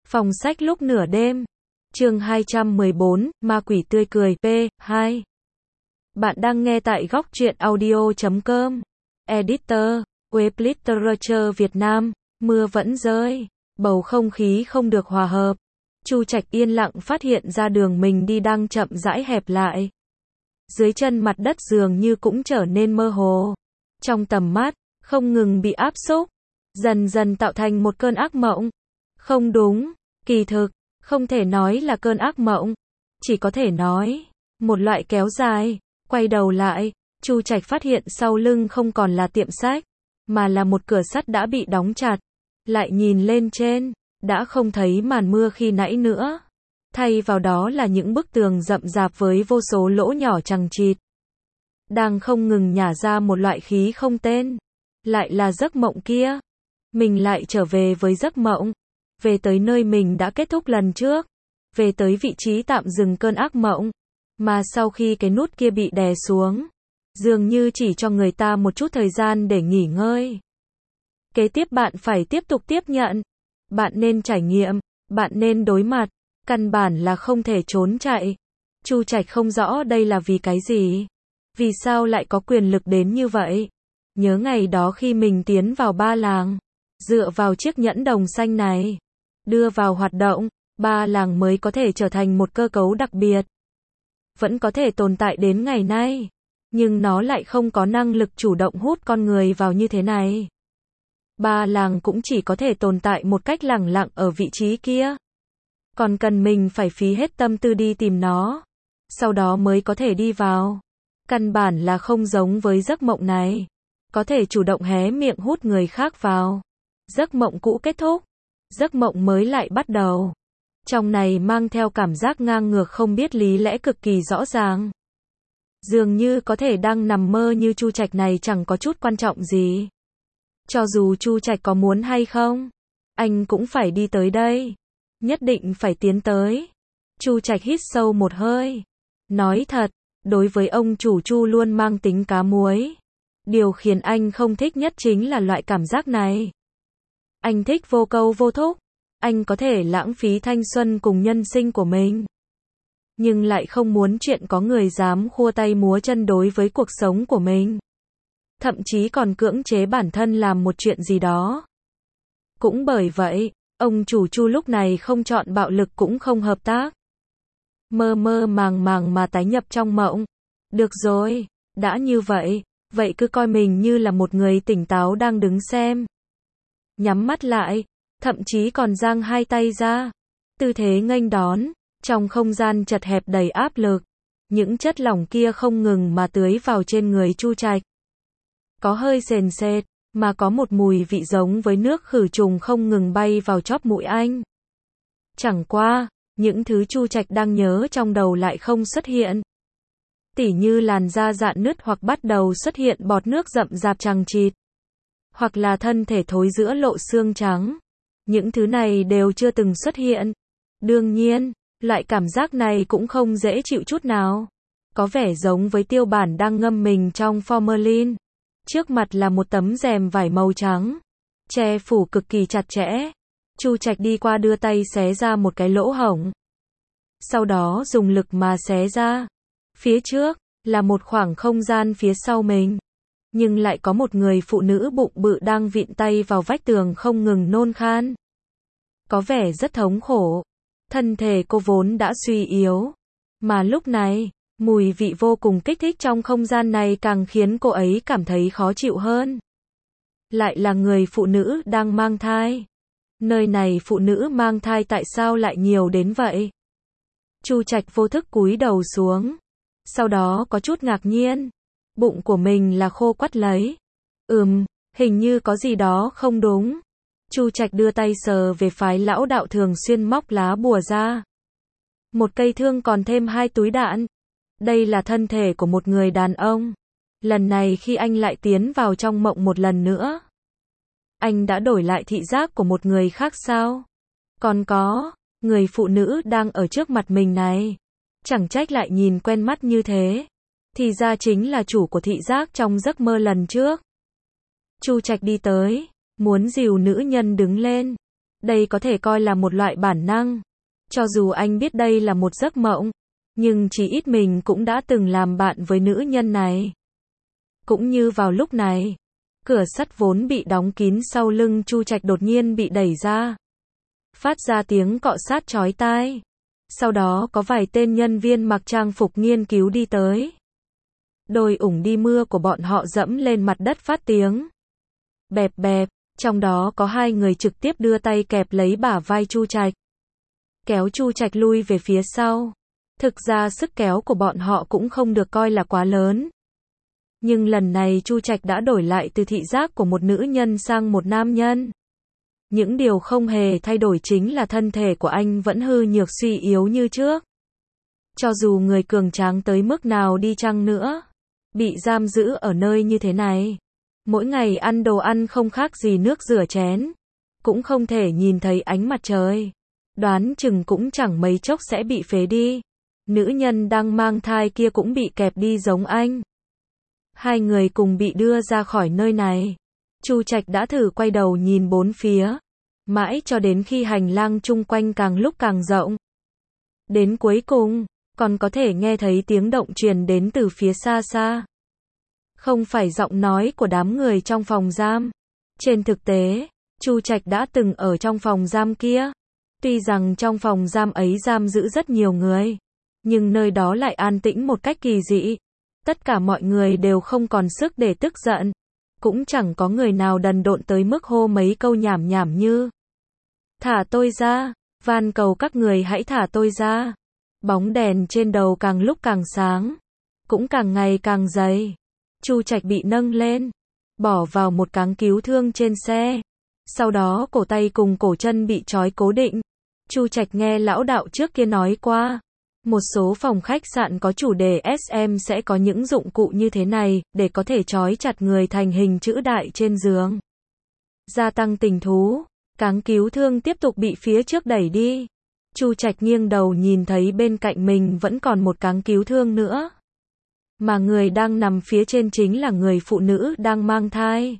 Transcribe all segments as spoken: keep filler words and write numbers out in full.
Phòng sách lúc nửa đêm. Chương hai trăm mười bốn, Ma quỷ tươi cười, P hai. Bạn đang nghe tại góc truyện audio chấm com. Editor, Web Literature Việt Nam. Mưa vẫn rơi, bầu không khí không được hòa hợp. Chu Trạch yên lặng phát hiện ra đường mình đi đang chậm rãi hẹp lại. Dưới chân mặt đất dường như cũng trở nên mơ hồ. Trong tầm mắt, không ngừng bị áp xúc, dần dần tạo thành một cơn ác mộng. Không đúng, kỳ thực, không thể nói là cơn ác mộng, chỉ có thể nói, một loại kéo dài. Quay đầu lại, Chu Trạch phát hiện sau lưng không còn là tiệm sách, mà là một cửa sắt đã bị đóng chặt. Lại nhìn lên trên, đã không thấy màn mưa khi nãy nữa. Thay vào đó là những bức tường rậm rạp với vô số lỗ nhỏ chằng chịt. Đang không ngừng nhả ra một loại khí không tên. Lại là giấc mộng kia. Mình lại trở về với giấc mộng. Về tới nơi mình đã kết thúc lần trước. Về tới vị trí tạm dừng cơn ác mộng. Mà sau khi cái nút kia bị đè xuống, dường như chỉ cho người ta một chút thời gian để nghỉ ngơi. Kế tiếp bạn phải tiếp tục tiếp nhận. Bạn nên trải nghiệm, bạn nên đối mặt, căn bản là không thể trốn chạy. Chu Trạch không rõ đây là vì cái gì. Vì sao lại có quyền lực đến như vậy? Nhớ ngày đó khi mình tiến vào ba làng, dựa vào chiếc nhẫn đồng xanh này, đưa vào hoạt động, ba làng mới có thể trở thành một cơ cấu đặc biệt. Vẫn có thể tồn tại đến ngày nay, nhưng nó lại không có năng lực chủ động hút con người vào như thế này. Ba làng cũng chỉ có thể tồn tại một cách lẳng lặng ở vị trí kia. Còn cần mình phải phí hết tâm tư đi tìm nó, sau đó mới có thể đi vào. Căn bản là không giống với giấc mộng này. Có thể chủ động hé miệng hút người khác vào. Giấc mộng cũ kết thúc, giấc mộng mới lại bắt đầu. Trong này mang theo cảm giác ngang ngược không biết lý lẽ cực kỳ rõ ràng. Dường như có thể đang nằm mơ như Chu Trạch này chẳng có chút quan trọng gì. Cho dù Chu Trạch có muốn hay không, anh cũng phải đi tới đây. Nhất định phải tiến tới. Chu Trạch hít sâu một hơi. Nói thật, đối với ông chủ Chu luôn mang tính cá muối. Điều khiến anh không thích nhất chính là loại cảm giác này. Anh thích vô câu vô thúc. Anh có thể lãng phí thanh xuân cùng nhân sinh của mình. Nhưng lại không muốn chuyện có người dám khua tay múa chân đối với cuộc sống của mình. Thậm chí còn cưỡng chế bản thân làm một chuyện gì đó. Cũng bởi vậy, ông chủ Chu lúc này không chọn bạo lực cũng không hợp tác. Mơ mơ màng màng mà tái nhập trong mộng. Được rồi, đã như vậy, vậy cứ coi mình như là một người tỉnh táo đang đứng xem. Nhắm mắt lại, thậm chí còn dang hai tay ra. Tư thế nghênh đón, trong không gian chật hẹp đầy áp lực. Những chất lỏng kia không ngừng mà tưới vào trên người Chu Trạch. Có hơi sền sệt, mà có một mùi vị giống với nước khử trùng không ngừng bay vào chóp mũi anh. Chẳng qua, những thứ Chu Trạch đang nhớ trong đầu lại không xuất hiện. Tỉ như làn da rạn nứt hoặc bắt đầu xuất hiện bọt nước rậm rạp chằng chịt. Hoặc là thân thể thối giữa lộ xương trắng. Những thứ này đều chưa từng xuất hiện. Đương nhiên, loại cảm giác này cũng không dễ chịu chút nào. Có vẻ giống với Tiêu Bản đang ngâm mình trong formalin. Trước mặt là một tấm rèm vải màu trắng, che phủ cực kỳ chặt chẽ. Chu Trạch đi qua đưa tay xé ra một cái lỗ hổng. Sau đó dùng lực mà xé ra. Phía trước, là một khoảng không gian phía sau mình. Nhưng lại có một người phụ nữ bụng bự đang vịn tay vào vách tường không ngừng nôn khan. Có vẻ rất thống khổ. Thân thể cô vốn đã suy yếu. Mà lúc này, mùi vị vô cùng kích thích trong không gian này càng khiến cô ấy cảm thấy khó chịu hơn. Lại là người phụ nữ đang mang thai. Nơi này phụ nữ mang thai tại sao lại nhiều đến vậy? Chu Trạch vô thức cúi đầu xuống. Sau đó có chút ngạc nhiên. Bụng của mình là khô quắt lấy. Ừm, hình như có gì đó không đúng. Chu Trạch đưa tay sờ về phái lão đạo thường xuyên móc lá bùa ra. Một cây thương còn thêm hai túi đạn. Đây là thân thể của một người đàn ông. Lần này khi anh lại tiến vào trong mộng một lần nữa, anh đã đổi lại thị giác của một người khác sao? Còn có, người phụ nữ đang ở trước mặt mình này. Chẳng trách lại nhìn quen mắt như thế. Thì ra chính là chủ của thị giác trong giấc mơ lần trước. Chu Trạch đi tới, muốn dìu nữ nhân đứng lên. Đây có thể coi là một loại bản năng. Cho dù anh biết đây là một giấc mộng, nhưng chỉ ít mình cũng đã từng làm bạn với nữ nhân này. Cũng như vào lúc này, cửa sắt vốn bị đóng kín sau lưng Chu Trạch đột nhiên bị đẩy ra. Phát ra tiếng cọ sát chói tai. Sau đó có vài tên nhân viên mặc trang phục nghiên cứu đi tới. Đôi ủng đi mưa của bọn họ dẫm lên mặt đất phát tiếng bẹp bẹp, trong đó có hai người trực tiếp đưa tay kẹp lấy bả vai Chu Trạch, kéo Chu Trạch lui về phía sau. Thực ra sức kéo của bọn họ cũng không được coi là quá lớn. Nhưng lần này Chu Trạch đã đổi lại từ thị giác của một nữ nhân sang một nam nhân. Những điều không hề thay đổi chính là thân thể của anh vẫn hư nhược suy yếu như trước. Cho dù người cường tráng tới mức nào đi chăng nữa, bị giam giữ ở nơi như thế này, mỗi ngày ăn đồ ăn không khác gì nước rửa chén, cũng không thể nhìn thấy ánh mặt trời, đoán chừng cũng chẳng mấy chốc sẽ bị phế đi. Nữ nhân đang mang thai kia cũng bị kẹp đi giống anh. Hai người cùng bị đưa ra khỏi nơi này. Chu Trạch đã thử quay đầu nhìn bốn phía, mãi cho đến khi hành lang chung quanh càng lúc càng rộng. Đến cuối cùng, còn có thể nghe thấy tiếng động truyền đến từ phía xa xa. Không phải giọng nói của đám người trong phòng giam. Trên thực tế, Chu Trạch đã từng ở trong phòng giam kia. Tuy rằng trong phòng giam ấy giam giữ rất nhiều người, nhưng nơi đó lại an tĩnh một cách kỳ dị. Tất cả mọi người đều không còn sức để tức giận. Cũng chẳng có người nào đần độn tới mức hô mấy câu nhảm nhảm như "Thả tôi ra, van cầu các người hãy thả tôi ra." Bóng đèn trên đầu càng lúc càng sáng, cũng càng ngày càng dày. Chu Trạch bị nâng lên, bỏ vào một cáng cứu thương trên xe. Sau đó cổ tay cùng cổ chân bị trói cố định. Chu Trạch nghe lão đạo trước kia nói qua, một số phòng khách sạn có chủ đề ét em sẽ có những dụng cụ như thế này, để có thể trói chặt người thành hình chữ đại trên giường. Gia tăng tình thú, cáng cứu thương tiếp tục bị phía trước đẩy đi. Chu Trạch nghiêng đầu nhìn thấy bên cạnh mình vẫn còn một cáng cứu thương nữa. Mà người đang nằm phía trên chính là người phụ nữ đang mang thai.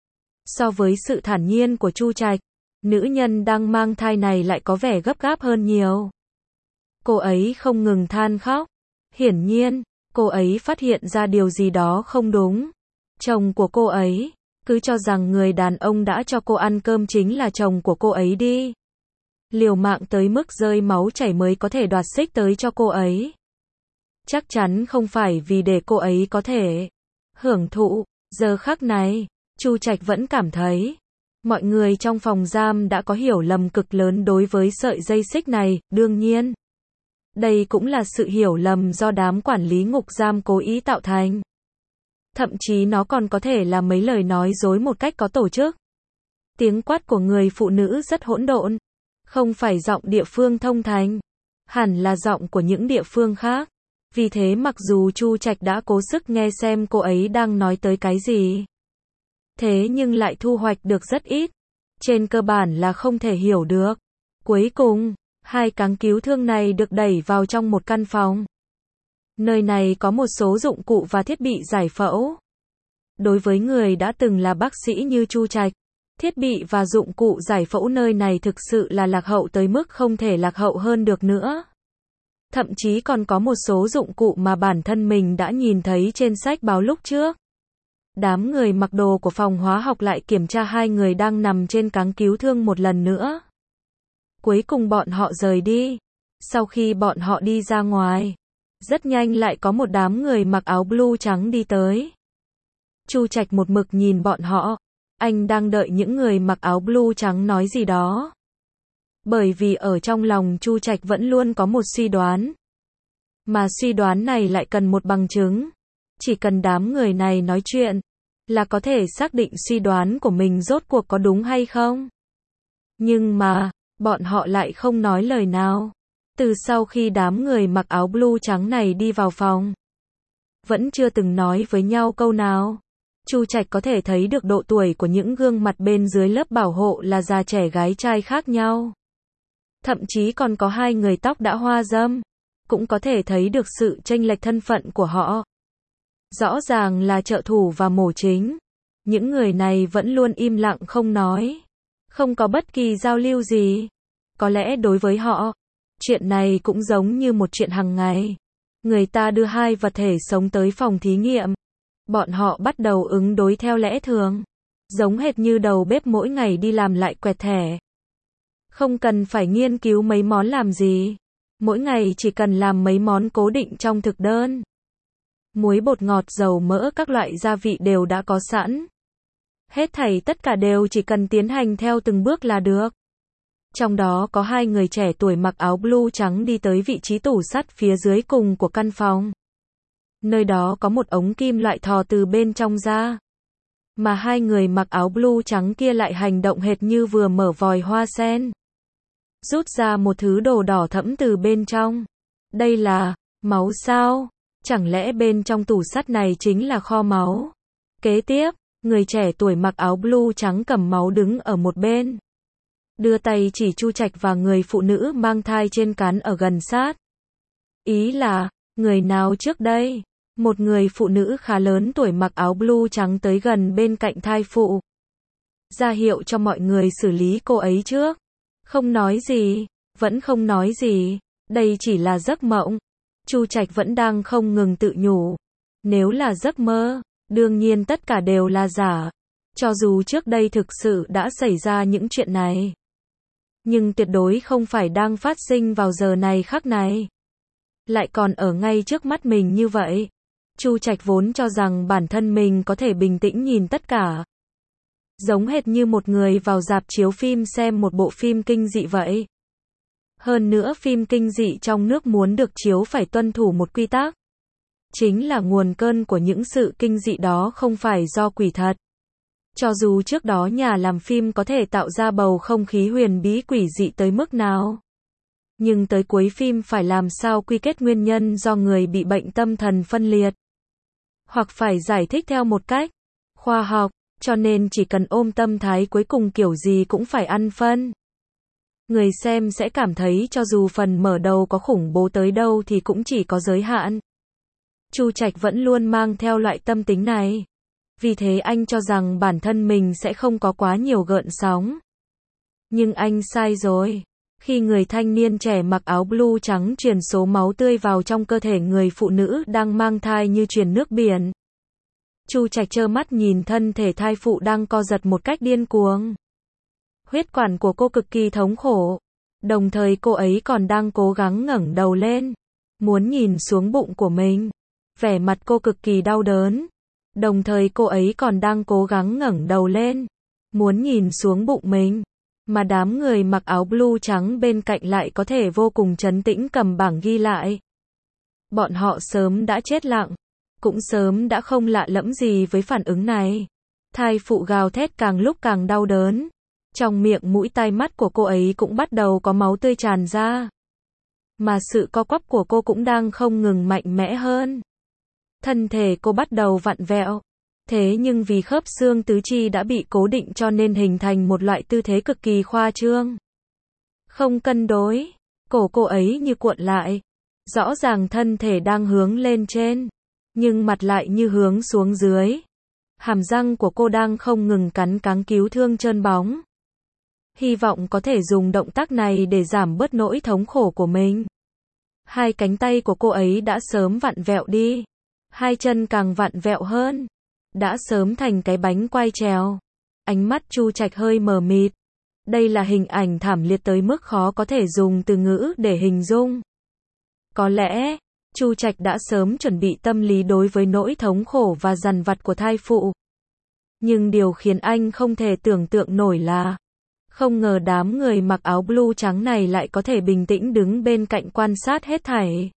So với sự thản nhiên của Chu Trạch, nữ nhân đang mang thai này lại có vẻ gấp gáp hơn nhiều. Cô ấy không ngừng than khóc. Hiển nhiên, cô ấy phát hiện ra điều gì đó không đúng. Chồng của cô ấy, cứ cho rằng người đàn ông đã cho cô ăn cơm chính là chồng của cô ấy đi. Liều mạng tới mức rơi máu chảy mới có thể đoạt xích tới cho cô ấy. Chắc chắn không phải vì để cô ấy có thể hưởng thụ. Giờ khắc này, Chu Trạch vẫn cảm thấy mọi người trong phòng giam đã có hiểu lầm cực lớn đối với sợi dây xích này. Đương nhiên, đây cũng là sự hiểu lầm do đám quản lý ngục giam cố ý tạo thành. Thậm chí nó còn có thể là mấy lời nói dối một cách có tổ chức. Tiếng quát của người phụ nữ rất hỗn độn. Không phải giọng địa phương thông thành, hẳn là giọng của những địa phương khác. Vì thế mặc dù Chu Trạch đã cố sức nghe xem cô ấy đang nói tới cái gì, thế nhưng lại thu hoạch được rất ít. Trên cơ bản là không thể hiểu được. Cuối cùng, hai cáng cứu thương này được đẩy vào trong một căn phòng. Nơi này có một số dụng cụ và thiết bị giải phẫu. Đối với người đã từng là bác sĩ như Chu Trạch, thiết bị và dụng cụ giải phẫu nơi này thực sự là lạc hậu tới mức không thể lạc hậu hơn được nữa. Thậm chí còn có một số dụng cụ mà bản thân mình đã nhìn thấy trên sách báo lúc trước. Đám người mặc đồ của phòng hóa học lại kiểm tra hai người đang nằm trên cáng cứu thương một lần nữa. Cuối cùng bọn họ rời đi. Sau khi bọn họ đi ra ngoài, rất nhanh lại có một đám người mặc áo blue trắng đi tới. Chu Trạch một mực nhìn bọn họ. Anh đang đợi những người mặc áo blue trắng nói gì đó. Bởi vì ở trong lòng Chu Trạch vẫn luôn có một suy đoán. Mà suy đoán này lại cần một bằng chứng. Chỉ cần đám người này nói chuyện, là có thể xác định suy đoán của mình rốt cuộc có đúng hay không. Nhưng mà, bọn họ lại không nói lời nào. Từ sau khi đám người mặc áo blue trắng này đi vào phòng, vẫn chưa từng nói với nhau câu nào. Chu Trạch có thể thấy được độ tuổi của những gương mặt bên dưới lớp bảo hộ là già trẻ gái trai khác nhau. Thậm chí còn có hai người tóc đã hoa râm. Cũng có thể thấy được sự chênh lệch thân phận của họ. Rõ ràng là trợ thủ và mổ chính. Những người này vẫn luôn im lặng không nói. Không có bất kỳ giao lưu gì. Có lẽ đối với họ, chuyện này cũng giống như một chuyện hàng ngày. Người ta đưa hai vật thể sống tới phòng thí nghiệm. Bọn họ bắt đầu ứng đối theo lẽ thường. Giống hệt như đầu bếp mỗi ngày đi làm lại quẹt thẻ. Không cần phải nghiên cứu mấy món làm gì. Mỗi ngày chỉ cần làm mấy món cố định trong thực đơn. Muối, bột ngọt, dầu mỡ, các loại gia vị đều đã có sẵn. Hết thảy tất cả đều chỉ cần tiến hành theo từng bước là được. Trong đó có hai người trẻ tuổi mặc áo blue trắng đi tới vị trí tủ sắt phía dưới cùng của căn phòng. Nơi đó có một ống kim loại thò từ bên trong ra. Mà hai người mặc áo blue trắng kia lại hành động hệt như vừa mở vòi hoa sen. Rút ra một thứ đồ đỏ thẫm từ bên trong. Đây là máu sao? Chẳng lẽ bên trong tủ sắt này chính là kho máu? Kế tiếp, người trẻ tuổi mặc áo blue trắng cầm máu đứng ở một bên. Đưa tay chỉ Chu Trạch và người phụ nữ mang thai trên cán ở gần sát. Ý là, người nào trước đây? Một người phụ nữ khá lớn tuổi mặc áo blue trắng tới gần bên cạnh thai phụ. Ra hiệu cho mọi người xử lý cô ấy trước. Không nói gì, vẫn không nói gì, đây chỉ là giấc mộng. Chu Trạch vẫn đang không ngừng tự nhủ. Nếu là giấc mơ, đương nhiên tất cả đều là giả. Cho dù trước đây thực sự đã xảy ra những chuyện này. Nhưng tuyệt đối không phải đang phát sinh vào giờ này khắc này. Lại còn ở ngay trước mắt mình như vậy. Chu Trạch vốn cho rằng bản thân mình có thể bình tĩnh nhìn tất cả. Giống hệt như một người vào rạp chiếu phim xem một bộ phim kinh dị vậy. Hơn nữa phim kinh dị trong nước muốn được chiếu phải tuân thủ một quy tắc. Chính là nguồn cơn của những sự kinh dị đó không phải do quỷ thật. Cho dù trước đó nhà làm phim có thể tạo ra bầu không khí huyền bí quỷ dị tới mức nào. Nhưng tới cuối phim phải làm sao quy kết nguyên nhân do người bị bệnh tâm thần phân liệt. Hoặc phải giải thích theo một cách khoa học, cho nên chỉ cần ôm tâm thái cuối cùng kiểu gì cũng phải ăn phân. Người xem sẽ cảm thấy cho dù phần mở đầu có khủng bố tới đâu thì cũng chỉ có giới hạn. Chu Trạch vẫn luôn mang theo loại tâm tính này. Vì thế anh cho rằng bản thân mình sẽ không có quá nhiều gợn sóng. Nhưng anh sai rồi. Khi người thanh niên trẻ mặc áo blue trắng truyền số máu tươi vào trong cơ thể người phụ nữ đang mang thai như truyền nước biển. Chu Trạch trơ mắt nhìn thân thể thai phụ đang co giật một cách điên cuồng. Huyết quản của cô cực kỳ thống khổ. Đồng thời cô ấy còn đang cố gắng ngẩng đầu lên. Muốn nhìn xuống bụng của mình. Vẻ mặt cô cực kỳ đau đớn. Đồng thời cô ấy còn đang cố gắng ngẩng đầu lên. Muốn nhìn xuống bụng mình. Mà đám người mặc áo blue trắng bên cạnh lại có thể vô cùng trấn tĩnh cầm bảng ghi lại. Bọn họ sớm đã chết lặng. Cũng sớm đã không lạ lẫm gì với phản ứng này. Thai phụ gào thét càng lúc càng đau đớn. Trong miệng mũi tai mắt của cô ấy cũng bắt đầu có máu tươi tràn ra. Mà sự co quắp của cô cũng đang không ngừng mạnh mẽ hơn. Thân thể cô bắt đầu vặn vẹo. Thế nhưng vì khớp xương tứ chi đã bị cố định cho nên hình thành một loại tư thế cực kỳ khoa trương. Không cân đối. Cổ cô ấy như cuộn lại. Rõ ràng thân thể đang hướng lên trên. Nhưng mặt lại như hướng xuống dưới. Hàm răng của cô đang không ngừng cắn cắn cứu thương trơn bóng. Hy vọng có thể dùng động tác này để giảm bớt nỗi thống khổ của mình. Hai cánh tay của cô ấy đã sớm vặn vẹo đi. Hai chân càng vặn vẹo hơn. Đã sớm thành cái bánh quai trèo. Ánh mắt Chu Trạch hơi mờ mịt. Đây là hình ảnh thảm liệt tới mức khó có thể dùng từ ngữ để hình dung. Có lẽ, Chu Trạch đã sớm chuẩn bị tâm lý đối với nỗi thống khổ và dằn vặt của thai phụ. Nhưng điều khiến anh không thể tưởng tượng nổi là, không ngờ đám người mặc áo blue trắng này lại có thể bình tĩnh đứng bên cạnh quan sát hết thảy.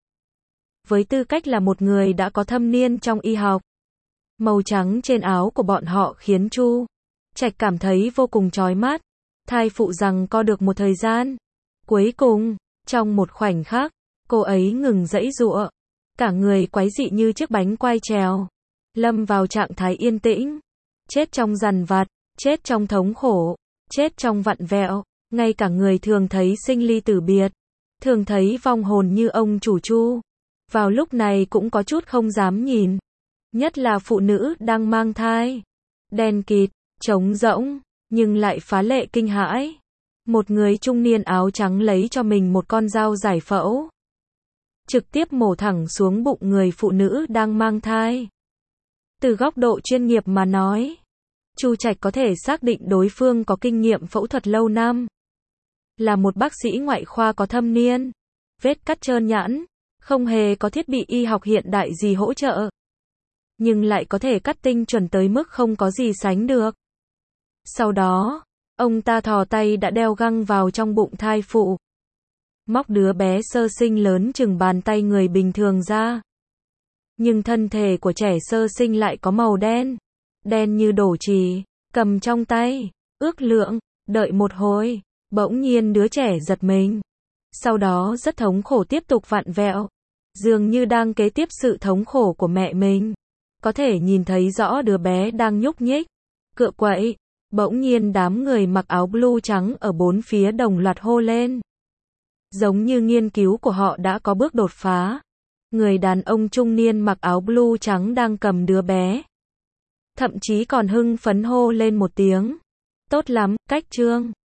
Với tư cách là một người đã có thâm niên trong y học, màu trắng trên áo của bọn họ khiến Chu Trạch cảm thấy vô cùng chói mắt. Thai phụ rằng co được một thời gian. Cuối cùng, trong một khoảnh khắc, cô ấy ngừng giãy giụa. Cả người quái dị như chiếc bánh quai trèo. Lâm vào trạng thái yên tĩnh. Chết trong dằn vặt, chết trong thống khổ, chết trong vặn vẹo. Ngay cả người thường thấy sinh ly tử biệt, thường thấy vong hồn như ông chủ Chu, vào lúc này cũng có chút không dám nhìn. Nhất là phụ nữ đang mang thai. Đen kịt, trống rỗng, nhưng lại phá lệ kinh hãi. Một người trung niên áo trắng lấy cho mình một con dao giải phẫu, trực tiếp mổ thẳng xuống bụng người phụ nữ đang mang thai. Từ góc độ chuyên nghiệp mà nói, Chu Trạch có thể xác định đối phương có kinh nghiệm phẫu thuật lâu năm, là một bác sĩ ngoại khoa có thâm niên, vết cắt trơn nhẵn, không hề có thiết bị y học hiện đại gì hỗ trợ, nhưng lại có thể cắt tinh chuẩn tới mức không có gì sánh được. Sau đó, ông ta thò tay đã đeo găng vào trong bụng thai phụ, móc đứa bé sơ sinh lớn chừng bàn tay người bình thường ra. Nhưng thân thể của trẻ sơ sinh lại có màu đen, đen như đổ chì, cầm trong tay, ước lượng, đợi một hồi, bỗng nhiên đứa trẻ giật mình. Sau đó rất thống khổ tiếp tục vặn vẹo, dường như đang kế tiếp sự thống khổ của mẹ mình. Có thể nhìn thấy rõ đứa bé đang nhúc nhích, cựa quậy. Bỗng nhiên đám người mặc áo blue trắng ở bốn phía đồng loạt hô lên. Giống như nghiên cứu của họ đã có bước đột phá. Người đàn ông trung niên mặc áo blue trắng đang cầm đứa bé, thậm chí còn hưng phấn hô lên một tiếng. Tốt lắm, Cách Trương.